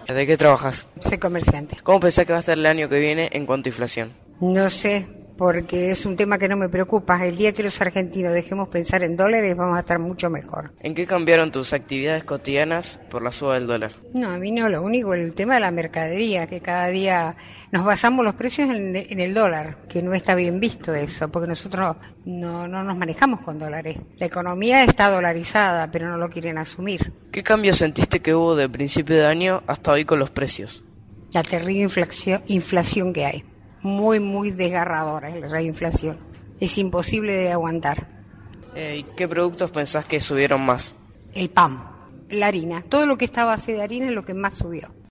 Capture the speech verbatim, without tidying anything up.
¿De qué trabajas? Soy comerciante. ¿Cómo pensás que va a estar el año que viene en cuanto a inflación? No sé, porque es un tema que no me preocupa. El día que los argentinos dejemos pensar en dólares vamos a estar mucho mejor. ¿En qué cambiaron tus actividades cotidianas por la suba del dólar? No, a mí no, lo único, el tema de la mercadería, que cada día nos basamos los precios en, en el dólar, que no está bien visto eso, porque nosotros no, no nos manejamos con dólares. La economía está dolarizada, pero no lo quieren asumir. ¿Qué cambio sentiste que hubo de principio de año hasta hoy con los precios? La terrible inflación, inflación que hay. Muy, muy desgarradora la inflación. Es imposible de aguantar. Eh, ¿Y qué productos pensás que subieron más? El pan, la harina, todo lo que está a base de harina es lo que más subió.